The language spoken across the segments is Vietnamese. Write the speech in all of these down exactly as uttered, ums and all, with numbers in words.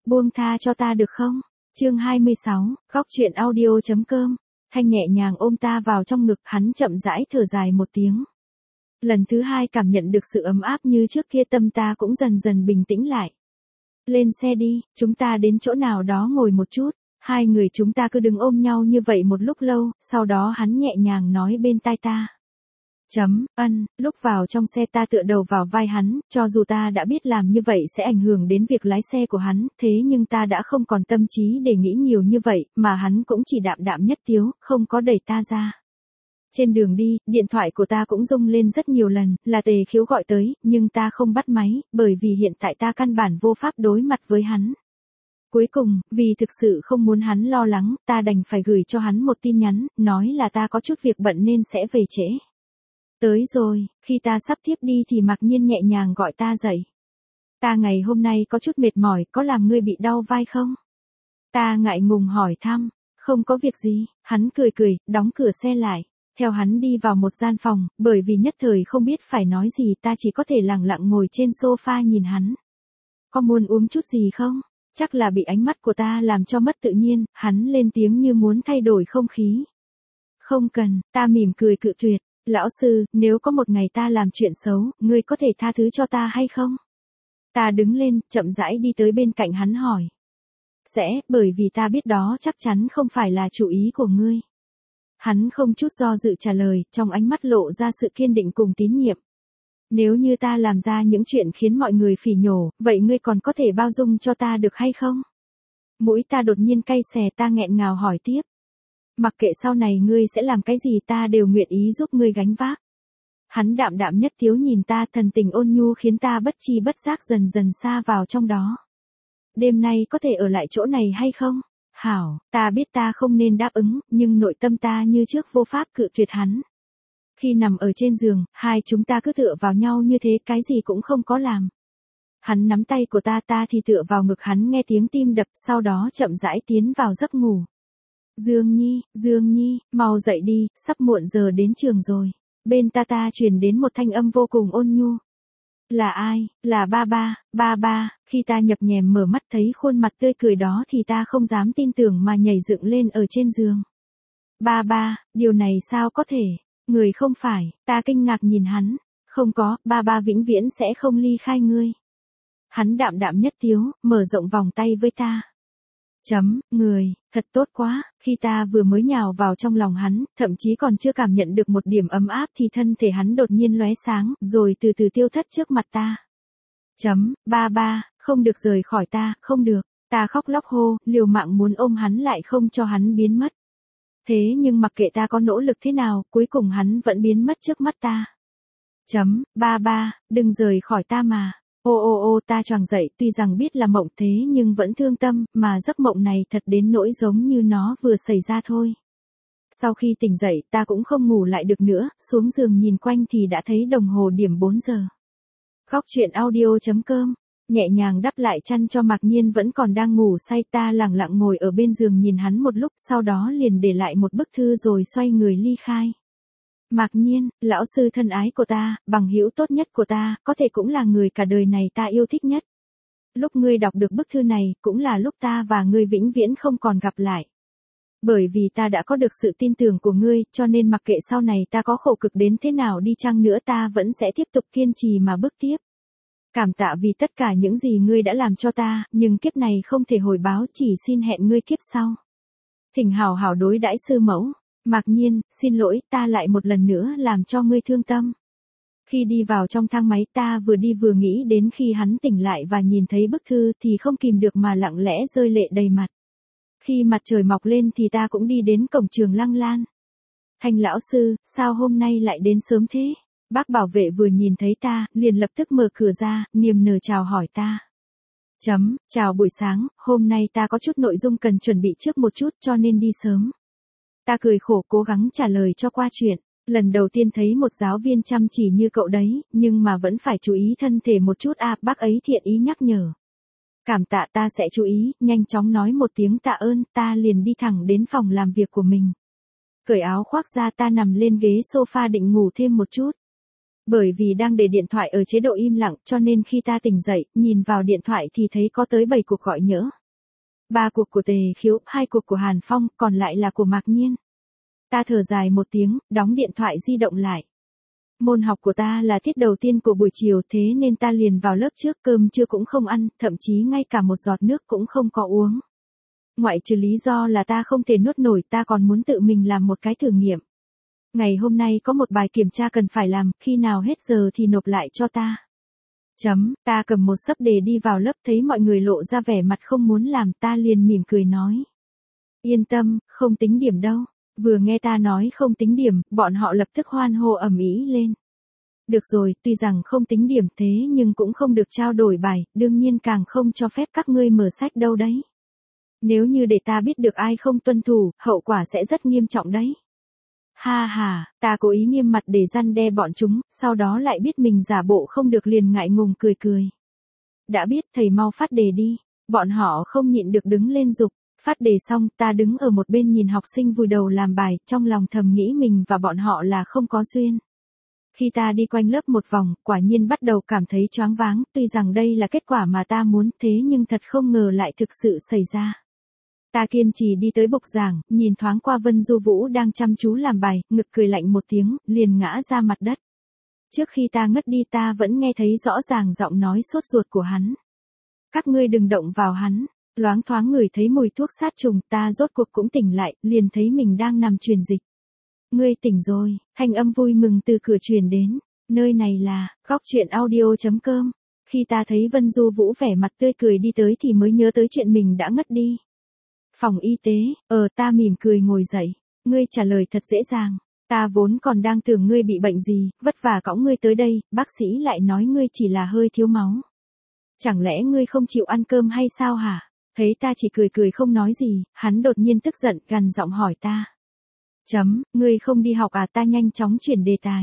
Buông tha cho ta được không? Chương hai mươi sáu, góc truyện audio chấm com. Thanh nhẹ nhàng ôm ta vào trong ngực, hắn chậm rãi thở dài một tiếng. Lần thứ hai cảm nhận được sự ấm áp như trước kia, tâm ta cũng dần dần bình tĩnh lại. Lên xe đi, chúng ta đến chỗ nào đó ngồi một chút. Hai người chúng ta cứ đứng ôm nhau như vậy một lúc lâu, sau đó hắn nhẹ nhàng nói bên tai ta. Chấm, ân, lúc vào trong xe ta tựa đầu vào vai hắn, cho dù ta đã biết làm như vậy sẽ ảnh hưởng đến việc lái xe của hắn, thế nhưng ta đã không còn tâm trí để nghĩ nhiều như vậy, mà hắn cũng chỉ đạm đạm nhất tiếu, không có đẩy ta ra. Trên đường đi, điện thoại của ta cũng rung lên rất nhiều lần, là Tề Khiếu gọi tới, nhưng ta không bắt máy, bởi vì hiện tại ta căn bản vô pháp đối mặt với hắn. Cuối cùng, vì thực sự không muốn hắn lo lắng, ta đành phải gửi cho hắn một tin nhắn, nói là ta có chút việc bận nên sẽ về trễ. Tới rồi, khi ta sắp tiếp đi thì Mạc Nhiên nhẹ nhàng gọi ta dậy. Ta ngày hôm nay có chút mệt mỏi, có làm ngươi bị đau vai không? Ta ngại ngùng hỏi thăm, không có việc gì, hắn cười cười, đóng cửa xe lại. Theo hắn đi vào một gian phòng, bởi vì nhất thời không biết phải nói gì ta chỉ có thể lặng lặng ngồi trên sofa nhìn hắn. Có muốn uống chút gì không? Chắc là bị ánh mắt của ta làm cho mất tự nhiên, hắn lên tiếng như muốn thay đổi không khí. Không cần, ta mỉm cười cự tuyệt. Lão sư, nếu có một ngày ta làm chuyện xấu, ngươi có thể tha thứ cho ta hay không? Ta đứng lên, chậm rãi đi tới bên cạnh hắn hỏi. Sẽ, bởi vì ta biết đó chắc chắn không phải là chủ ý của ngươi. Hắn không chút do dự trả lời, trong ánh mắt lộ ra sự kiên định cùng tín nhiệm. Nếu như ta làm ra những chuyện khiến mọi người phỉ nhổ, vậy ngươi còn có thể bao dung cho ta được hay không? Mũi ta đột nhiên cay xè, ta nghẹn ngào hỏi tiếp. Mặc kệ sau này ngươi sẽ làm cái gì ta đều nguyện ý giúp ngươi gánh vác. Hắn đạm đạm nhất tiếu nhìn ta, thần tình ôn nhu khiến ta bất chi bất giác dần dần xa vào trong đó. Đêm nay có thể ở lại chỗ này hay không? Hảo, ta biết ta không nên đáp ứng, nhưng nội tâm ta như trước vô pháp cự tuyệt hắn. Khi nằm ở trên giường, hai chúng ta cứ tựa vào nhau như thế, cái gì cũng không có làm. Hắn nắm tay của ta, ta thì tựa vào ngực hắn nghe tiếng tim đập, sau đó chậm rãi tiến vào giấc ngủ. Dương Nhi, Dương Nhi, mau dậy đi, sắp muộn giờ đến trường rồi. Bên ta ta truyền đến một thanh âm vô cùng ôn nhu. Là ai? Là ba ba, ba ba. Khi ta nhập nhèm mở mắt thấy khuôn mặt tươi cười đó thì ta không dám tin tưởng mà nhảy dựng lên ở trên giường. Ba ba, điều này sao có thể? Người không phải, ta kinh ngạc nhìn hắn. Không có, ba ba vĩnh viễn sẽ không ly khai ngươi. Hắn đạm đạm nhất tiếu, mở rộng vòng tay với ta. Chấm, người, thật tốt quá, khi ta vừa mới nhào vào trong lòng hắn, thậm chí còn chưa cảm nhận được một điểm ấm áp thì thân thể hắn đột nhiên lóe sáng, rồi từ từ tiêu thất trước mặt ta. Chấm, ba ba, không được rời khỏi ta, không được, ta khóc lóc hô, liều mạng muốn ôm hắn lại không cho hắn biến mất. Thế nhưng mặc kệ ta có nỗ lực thế nào, cuối cùng hắn vẫn biến mất trước mắt ta. Chấm, ba ba, đừng rời khỏi ta mà. Ô ô ô ta choàng dậy, tuy rằng biết là mộng thế nhưng vẫn thương tâm, mà giấc mộng này thật đến nỗi giống như nó vừa xảy ra thôi. Sau khi tỉnh dậy, ta cũng không ngủ lại được nữa, xuống giường nhìn quanh thì đã thấy đồng hồ điểm bốn giờ. Góc truyện audio chấm com, nhẹ nhàng đắp lại chăn cho Mạc Nhiên vẫn còn đang ngủ say, ta lặng lặng ngồi ở bên giường nhìn hắn một lúc, sau đó liền để lại một bức thư rồi xoay người ly khai. Mạc Nhiên, lão sư thân ái của ta, bằng hữu tốt nhất của ta, có thể cũng là người cả đời này ta yêu thích nhất. Lúc ngươi đọc được bức thư này, cũng là lúc ta và ngươi vĩnh viễn không còn gặp lại. Bởi vì ta đã có được sự tin tưởng của ngươi, cho nên mặc kệ sau này ta có khổ cực đến thế nào đi chăng nữa ta vẫn sẽ tiếp tục kiên trì mà bước tiếp. Cảm tạ vì tất cả những gì ngươi đã làm cho ta, nhưng kiếp này không thể hồi báo, chỉ xin hẹn ngươi kiếp sau. Thỉnh hảo hảo đối đãi sư mẫu. Mạc Nhiên, xin lỗi, ta lại một lần nữa làm cho ngươi thương tâm. Khi đi vào trong thang máy ta vừa đi vừa nghĩ đến khi hắn tỉnh lại và nhìn thấy bức thư thì không kìm được mà lặng lẽ rơi lệ đầy mặt. Khi mặt trời mọc lên thì ta cũng đi đến cổng trường Lăng Lan. Thanh lão sư, sao hôm nay lại đến sớm thế? Bác bảo vệ vừa nhìn thấy ta, liền lập tức mở cửa ra, niềm nở chào hỏi ta. Chấm, chào buổi sáng, hôm nay ta có chút nội dung cần chuẩn bị trước một chút cho nên đi sớm. Ta cười khổ cố gắng trả lời cho qua chuyện. Lần đầu tiên thấy một giáo viên chăm chỉ như cậu đấy, nhưng mà vẫn phải chú ý thân thể một chút à, bác ấy thiện ý nhắc nhở. Cảm tạ, ta sẽ chú ý, nhanh chóng nói một tiếng tạ ơn, ta liền đi thẳng đến phòng làm việc của mình. Cởi áo khoác ra ta nằm lên ghế sofa định ngủ thêm một chút. Bởi vì đang để điện thoại ở chế độ im lặng cho nên khi ta tỉnh dậy, nhìn vào điện thoại thì thấy có tới bảy cuộc gọi nhỡ. Ba cuộc của Tề Khiếu, hai cuộc của Hàn Phong, còn lại là của Mạc Nhiên. Ta thở dài một tiếng, đóng điện thoại di động lại. Môn học của ta là tiết đầu tiên của buổi chiều, thế nên ta liền vào lớp trước, cơm trưa cũng không ăn, thậm chí ngay cả một giọt nước cũng không có uống. Ngoại trừ lý do là ta không thể nuốt nổi, ta còn muốn tự mình làm một cái thử nghiệm. Ngày hôm nay có một bài kiểm tra cần phải làm, khi nào hết giờ thì nộp lại cho ta. Chấm, ta cầm một sấp đề đi vào lớp, thấy mọi người lộ ra vẻ mặt không muốn làm, ta liền mỉm cười nói. Yên tâm, không tính điểm đâu. Vừa nghe ta nói không tính điểm, bọn họ lập tức hoan hô ầm ĩ lên. Được rồi, tuy rằng không tính điểm thế nhưng cũng không được trao đổi bài, đương nhiên càng không cho phép các ngươi mở sách đâu đấy. Nếu như để ta biết được ai không tuân thủ, hậu quả sẽ rất nghiêm trọng đấy. Ha ha, ta cố ý nghiêm mặt để răn đe bọn chúng, sau đó lại biết mình giả bộ không được liền ngại ngùng cười cười. Đã biết, thầy mau phát đề đi. Bọn họ không nhịn được đứng lên giục. Phát đề xong, ta đứng ở một bên nhìn học sinh vùi đầu làm bài, trong lòng thầm nghĩ mình và bọn họ là không có duyên. Khi ta đi quanh lớp một vòng, quả nhiên bắt đầu cảm thấy choáng váng, tuy rằng đây là kết quả mà ta muốn, thế nhưng thật không ngờ lại thực sự xảy ra. Ta kiên trì đi tới bục giảng, nhìn thoáng qua Vân Du Vũ đang chăm chú làm bài, ngực cười lạnh một tiếng, liền ngã ra mặt đất. Trước khi ta ngất đi ta vẫn nghe thấy rõ ràng giọng nói sốt ruột của hắn. Các ngươi đừng động vào hắn. Loáng thoáng ngửi thấy mùi thuốc sát trùng, ta rốt cuộc cũng tỉnh lại, liền thấy mình đang nằm truyền dịch. Ngươi tỉnh rồi, thanh âm vui mừng từ cửa truyền đến. Nơi này là, góc truyện audio chấm com. Khi ta thấy Vân Du Vũ vẻ mặt tươi cười đi tới thì mới nhớ tới chuyện mình đã ngất đi. Phòng y tế, ờ ta mỉm cười ngồi dậy. Ngươi trả lời thật dễ dàng. Ta vốn còn đang tưởng ngươi bị bệnh gì, vất vả cõng ngươi tới đây, bác sĩ lại nói ngươi chỉ là hơi thiếu máu. Chẳng lẽ ngươi không chịu ăn cơm hay sao hả? Thấy ta chỉ cười cười không nói gì, hắn đột nhiên tức giận gằn giọng hỏi ta. Chấm, ngươi không đi học à? Ta nhanh chóng chuyển đề tài.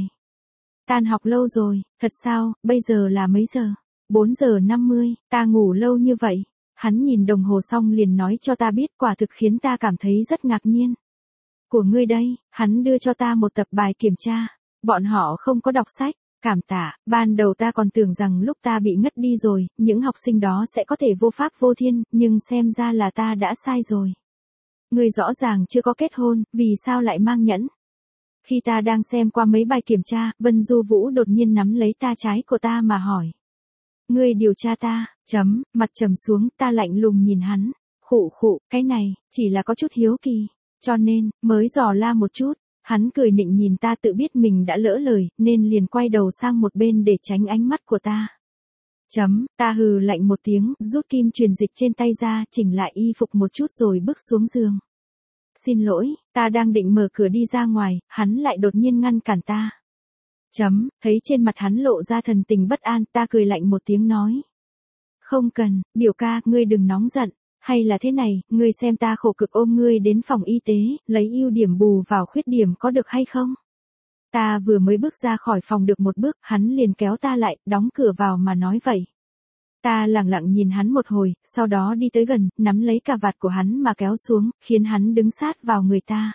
Tan học lâu rồi, thật sao, bây giờ là mấy giờ? bốn giờ năm mươi, ta ngủ lâu như vậy. Hắn nhìn đồng hồ xong liền nói cho ta biết, quả thực khiến ta cảm thấy rất ngạc nhiên. Của ngươi đây, hắn đưa cho ta một tập bài kiểm tra. Bọn họ không có đọc sách. Cảm tạ, ban đầu ta còn tưởng rằng lúc ta bị ngất đi rồi, những học sinh đó sẽ có thể vô pháp vô thiên, nhưng xem ra là ta đã sai rồi. Ngươi rõ ràng chưa có kết hôn, vì sao lại mang nhẫn? Khi ta đang xem qua mấy bài kiểm tra, Vân Du Vũ đột nhiên nắm lấy ta trái của ta mà hỏi. Ngươi điều tra ta, chấm, mặt trầm xuống, ta lạnh lùng nhìn hắn. Khụ khụ, cái này, chỉ là có chút hiếu kỳ, cho nên, mới dò la một chút. Hắn cười nịnh nhìn ta, tự biết mình đã lỡ lời, nên liền quay đầu sang một bên để tránh ánh mắt của ta. Chấm, ta hừ lạnh một tiếng, rút kim truyền dịch trên tay ra, chỉnh lại y phục một chút rồi bước xuống giường. Xin lỗi, ta đang định mở cửa đi ra ngoài, hắn lại đột nhiên ngăn cản ta. Chấm, thấy trên mặt hắn lộ ra thần tình bất an, ta cười lạnh một tiếng nói. Không cần, biểu ca, ngươi đừng nóng giận. Hay là thế này, ngươi xem ta khổ cực ôm ngươi đến phòng y tế, lấy ưu điểm bù vào khuyết điểm có được hay không? Ta vừa mới bước ra khỏi phòng được một bước, hắn liền kéo ta lại, đóng cửa vào mà nói vậy. Ta lặng lặng nhìn hắn một hồi, sau đó đi tới gần, nắm lấy cà vạt của hắn mà kéo xuống, khiến hắn đứng sát vào người ta.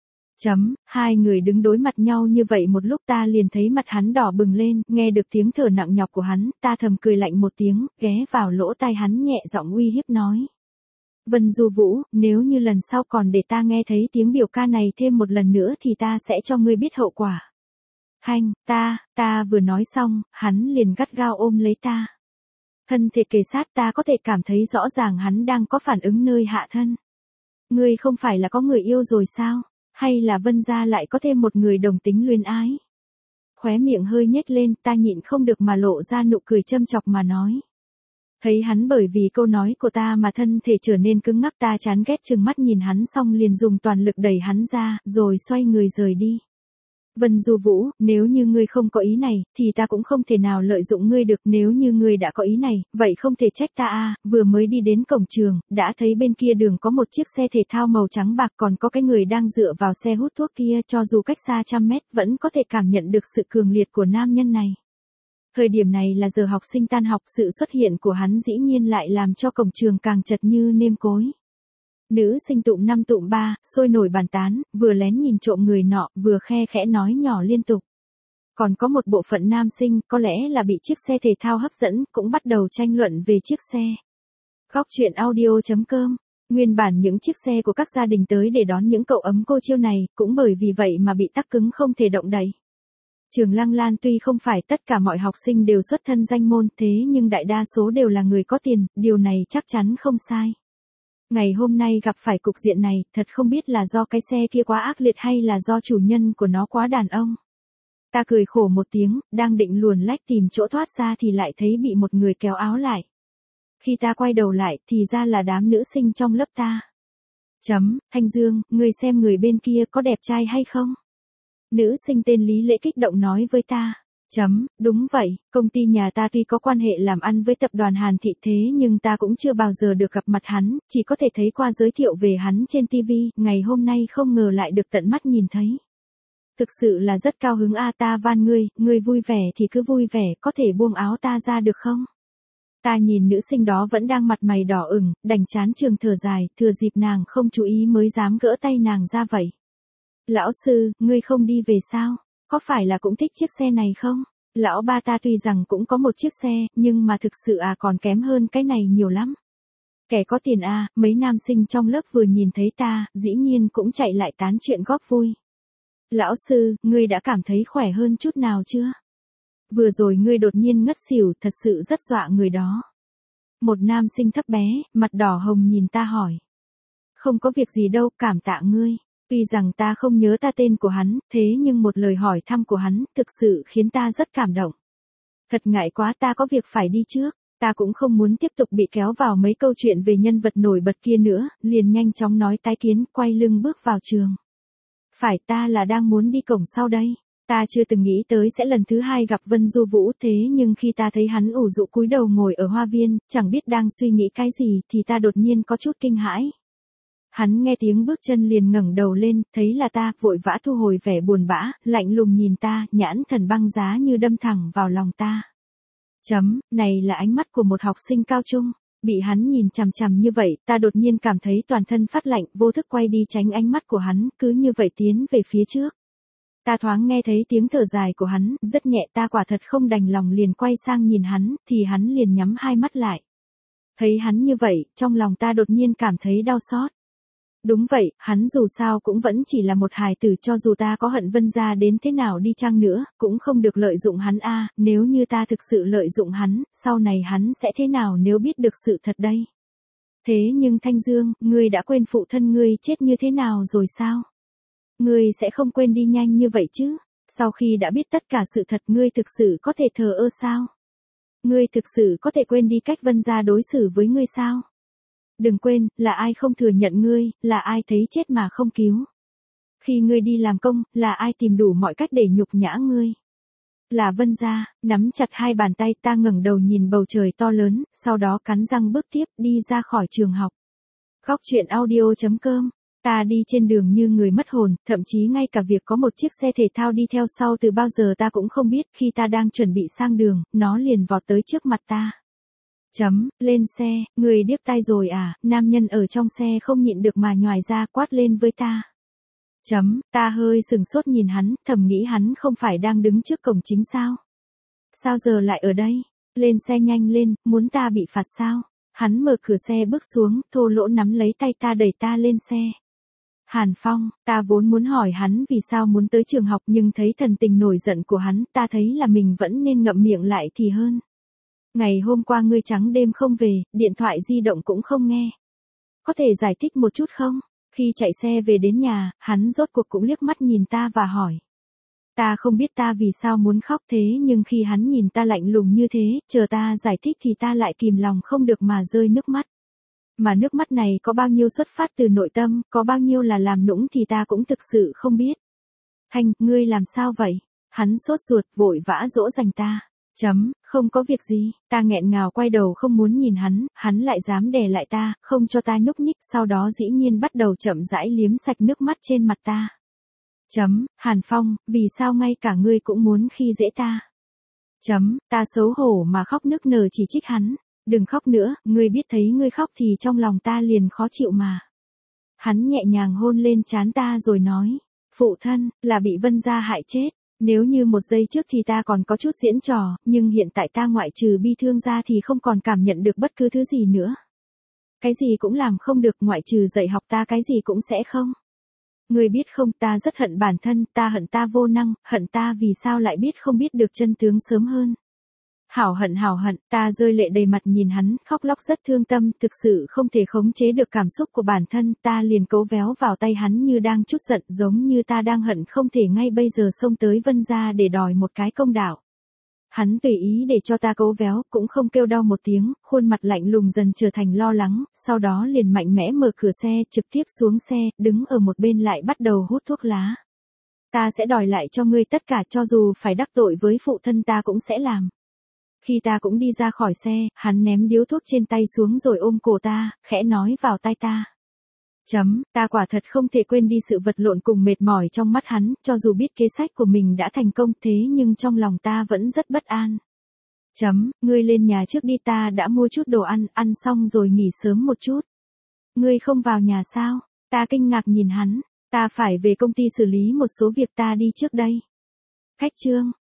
Chấm, hai người đứng đối mặt nhau như vậy một lúc ta liền thấy mặt hắn đỏ bừng lên, nghe được tiếng thở nặng nhọc của hắn, ta thầm cười lạnh một tiếng, ghé vào lỗ tai hắn nhẹ giọng uy hiếp nói. Vân Du Vũ, nếu như lần sau còn để ta nghe thấy tiếng biểu ca này thêm một lần nữa thì ta sẽ cho ngươi biết hậu quả. Hành, ta, ta vừa nói xong, hắn liền gắt gao ôm lấy ta. Thân thể kề sát, ta có thể cảm thấy rõ ràng hắn đang có phản ứng nơi hạ thân. Ngươi không phải là có người yêu rồi sao? Hay là Vân gia lại có thêm một người đồng tính luyến ái? Khóe miệng hơi nhếch lên, ta nhịn không được mà lộ ra nụ cười châm chọc mà nói. Thấy hắn bởi vì câu nói của ta mà thân thể trở nên cứng ngắc, ta chán ghét trừng mắt nhìn hắn xong liền dùng toàn lực đẩy hắn ra, rồi xoay người rời đi. Vân Du Vũ, nếu như ngươi không có ý này, thì ta cũng không thể nào lợi dụng ngươi được, nếu như ngươi đã có ý này, vậy không thể trách ta a. Vừa mới đi đến cổng trường, đã thấy bên kia đường có một chiếc xe thể thao màu trắng bạc, còn có cái người đang dựa vào xe hút thuốc kia, cho dù cách xa trăm mét vẫn có thể cảm nhận được sự cường liệt của nam nhân này. Thời điểm này là giờ học sinh tan học, sự xuất hiện của hắn dĩ nhiên lại làm cho cổng trường càng chật như nêm cối. Nữ sinh tụm năm tụm ba, sôi nổi bàn tán, vừa lén nhìn trộm người nọ, vừa khe khẽ nói nhỏ liên tục. Còn có một bộ phận nam sinh, có lẽ là bị chiếc xe thể thao hấp dẫn, cũng bắt đầu tranh luận về chiếc xe. Góc truyện audio chấm com Nguyên bản những chiếc xe của các gia đình tới để đón những cậu ấm cô chiêu này, cũng bởi vì vậy mà bị tắc cứng không thể động đậy. Trường Lăng Lan tuy không phải tất cả mọi học sinh đều xuất thân danh môn, thế nhưng đại đa số đều là người có tiền, điều này chắc chắn không sai. Ngày hôm nay gặp phải cục diện này, thật không biết là do cái xe kia quá ác liệt hay là do chủ nhân của nó quá đàn ông. Ta cười khổ một tiếng, đang định luồn lách tìm chỗ thoát ra thì lại thấy bị một người kéo áo lại. Khi ta quay đầu lại thì ra là đám nữ sinh trong lớp ta. Chấm, Thanh Dương, ngươi xem người bên kia có đẹp trai hay không? Nữ sinh tên Lý Lễ kích động nói với ta. Chấm, đúng vậy, công ty nhà ta tuy có quan hệ làm ăn với tập đoàn Hàn Thị thế nhưng ta cũng chưa bao giờ được gặp mặt hắn, chỉ có thể thấy qua giới thiệu về hắn trên ti vi, ngày hôm nay không ngờ lại được tận mắt nhìn thấy. Thực sự là rất cao hứng a, ta van ngươi, ngươi vui vẻ thì cứ vui vẻ, có thể buông áo ta ra được không? Ta nhìn nữ sinh đó vẫn đang mặt mày đỏ ửng, đành chán trường thở dài, thừa dịp nàng không chú ý mới dám gỡ tay nàng ra vậy. Lão sư, ngươi không đi về sao? Có phải là cũng thích chiếc xe này không? Lão ba ta tuy rằng cũng có một chiếc xe, nhưng mà thực sự à còn kém hơn cái này nhiều lắm. Kẻ có tiền à, mấy nam sinh trong lớp vừa nhìn thấy ta, dĩ nhiên cũng chạy lại tán chuyện góp vui. Lão sư, ngươi đã cảm thấy khỏe hơn chút nào chưa? Vừa rồi ngươi đột nhiên ngất xỉu, thật sự rất dọa người đó. Một nam sinh thấp bé, mặt đỏ hồng nhìn ta hỏi. Không có việc gì đâu, cảm tạ ngươi. Tuy rằng ta không nhớ ta tên của hắn, thế nhưng một lời hỏi thăm của hắn thực sự khiến ta rất cảm động. Thật ngại quá, ta có việc phải đi trước. Ta cũng không muốn tiếp tục bị kéo vào mấy câu chuyện về nhân vật nổi bật kia nữa, liền nhanh chóng nói tái kiến, quay lưng bước vào trường. Phải, ta là đang muốn đi cổng sau đây. Ta chưa từng nghĩ tới sẽ lần thứ hai gặp Vân Du Vũ, thế nhưng khi ta thấy hắn ủ rũ cúi đầu ngồi ở hoa viên, chẳng biết đang suy nghĩ cái gì thì ta đột nhiên có chút kinh hãi. Hắn nghe tiếng bước chân liền ngẩng đầu lên, thấy là ta, vội vã thu hồi vẻ buồn bã, lạnh lùng nhìn ta, nhãn thần băng giá như đâm thẳng vào lòng ta. Chấm, này là ánh mắt của một học sinh cao trung. Bị hắn nhìn chằm chằm như vậy, ta đột nhiên cảm thấy toàn thân phát lạnh, vô thức quay đi tránh ánh mắt của hắn, cứ như vậy tiến về phía trước. Ta thoáng nghe thấy tiếng thở dài của hắn, rất nhẹ, ta quả thật không đành lòng liền quay sang nhìn hắn, thì hắn liền nhắm hai mắt lại. Thấy hắn như vậy, trong lòng ta đột nhiên cảm thấy đau xót. Đúng vậy, hắn dù sao cũng vẫn chỉ là một hài tử, cho dù ta có hận Vân gia đến thế nào đi chăng nữa, cũng không được lợi dụng hắn a, nếu như ta thực sự lợi dụng hắn, sau này hắn sẽ thế nào nếu biết được sự thật đây? Thế nhưng Thanh Dương, ngươi đã quên phụ thân ngươi chết như thế nào rồi sao? Ngươi sẽ không quên đi nhanh như vậy chứ? Sau khi đã biết tất cả sự thật, ngươi thực sự có thể thờ ơ sao? Ngươi thực sự có thể quên đi cách Vân gia đối xử với ngươi sao? Đừng quên, là ai không thừa nhận ngươi, là ai thấy chết mà không cứu. Khi ngươi đi làm công, là ai tìm đủ mọi cách để nhục nhã ngươi. Là Vân gia. Nắm chặt hai bàn tay, ta ngẩng đầu nhìn bầu trời to lớn, sau đó cắn răng bước tiếp, đi ra khỏi trường học. Góc truyện audio chấm com. Ta đi trên đường như người mất hồn, thậm chí ngay cả việc có một chiếc xe thể thao đi theo sau từ bao giờ ta cũng không biết, khi ta đang chuẩn bị sang đường, nó liền vọt tới trước mặt ta. Chấm, lên xe, người điếc tai rồi à, nam nhân ở trong xe không nhịn được mà nhoài ra quát lên với ta. Chấm, ta hơi sừng sốt nhìn hắn, thầm nghĩ hắn không phải đang đứng trước cổng chính sao? Sao giờ lại ở đây? Lên xe nhanh lên, muốn ta bị phạt sao? Hắn mở cửa xe bước xuống, thô lỗ nắm lấy tay ta đẩy ta lên xe. Hàn Phong, ta vốn muốn hỏi hắn vì sao muốn tới trường học nhưng thấy thần tình nổi giận của hắn, ta thấy là mình vẫn nên ngậm miệng lại thì hơn. Ngày hôm qua ngươi trắng đêm không về, điện thoại di động cũng không nghe. Có thể giải thích một chút không? Khi chạy xe về đến nhà, hắn rốt cuộc cũng liếc mắt nhìn ta và hỏi. Ta không biết ta vì sao muốn khóc thế nhưng khi hắn nhìn ta lạnh lùng như thế, chờ ta giải thích thì ta lại kìm lòng không được mà rơi nước mắt. Mà nước mắt này có bao nhiêu xuất phát từ nội tâm, có bao nhiêu là làm nũng thì ta cũng thực sự không biết. Thanh, ngươi làm sao vậy? Hắn sốt ruột vội vã dỗ dành ta. Chấm, không có việc gì, ta nghẹn ngào quay đầu không muốn nhìn hắn, hắn lại dám đè lại ta, không cho ta nhúc nhích, sau đó dĩ nhiên bắt đầu chậm rãi liếm sạch nước mắt trên mặt ta. Chấm, Hàn Phong, vì sao ngay cả ngươi cũng muốn khi dễ ta? Chấm, ta xấu hổ mà khóc nức nở chỉ trích hắn, đừng khóc nữa, ngươi biết thấy ngươi khóc thì trong lòng ta liền khó chịu mà. Hắn nhẹ nhàng hôn lên trán ta rồi nói, phụ thân, là bị Vân gia hại chết. Nếu như một giây trước thì ta còn có chút diễn trò, nhưng hiện tại ta ngoại trừ bi thương ra thì không còn cảm nhận được bất cứ thứ gì nữa. Cái gì cũng làm không được, ngoại trừ dạy học ta cái gì cũng sẽ không. Ngươi biết không, ta rất hận bản thân, ta hận ta vô năng, hận ta vì sao lại biết không biết được chân tướng sớm hơn. Hảo hận hảo hận, ta rơi lệ đầy mặt nhìn hắn, khóc lóc rất thương tâm, thực sự không thể khống chế được cảm xúc của bản thân, ta liền cấu véo vào tay hắn như đang trút giận, giống như ta đang hận không thể ngay bây giờ xông tới Vân gia để đòi một cái công đạo. Hắn tùy ý để cho ta cấu véo, cũng không kêu đau một tiếng, khuôn mặt lạnh lùng dần trở thành lo lắng, sau đó liền mạnh mẽ mở cửa xe, trực tiếp xuống xe, đứng ở một bên lại bắt đầu hút thuốc lá. Ta sẽ đòi lại cho ngươi tất cả, cho dù phải đắc tội với phụ thân ta cũng sẽ làm. Khi ta cũng đi ra khỏi xe, hắn ném điếu thuốc trên tay xuống rồi ôm cổ ta, khẽ nói vào tai ta. Chấm, ta quả thật không thể quên đi sự vật lộn cùng mệt mỏi trong mắt hắn, cho dù biết kế sách của mình đã thành công thế nhưng trong lòng ta vẫn rất bất an. Chấm, ngươi lên nhà trước đi, ta đã mua chút đồ ăn, ăn xong rồi nghỉ sớm một chút. Ngươi không vào nhà sao? Ta kinh ngạc nhìn hắn, ta phải về công ty xử lý một số việc, ta đi trước đây. Khách trương,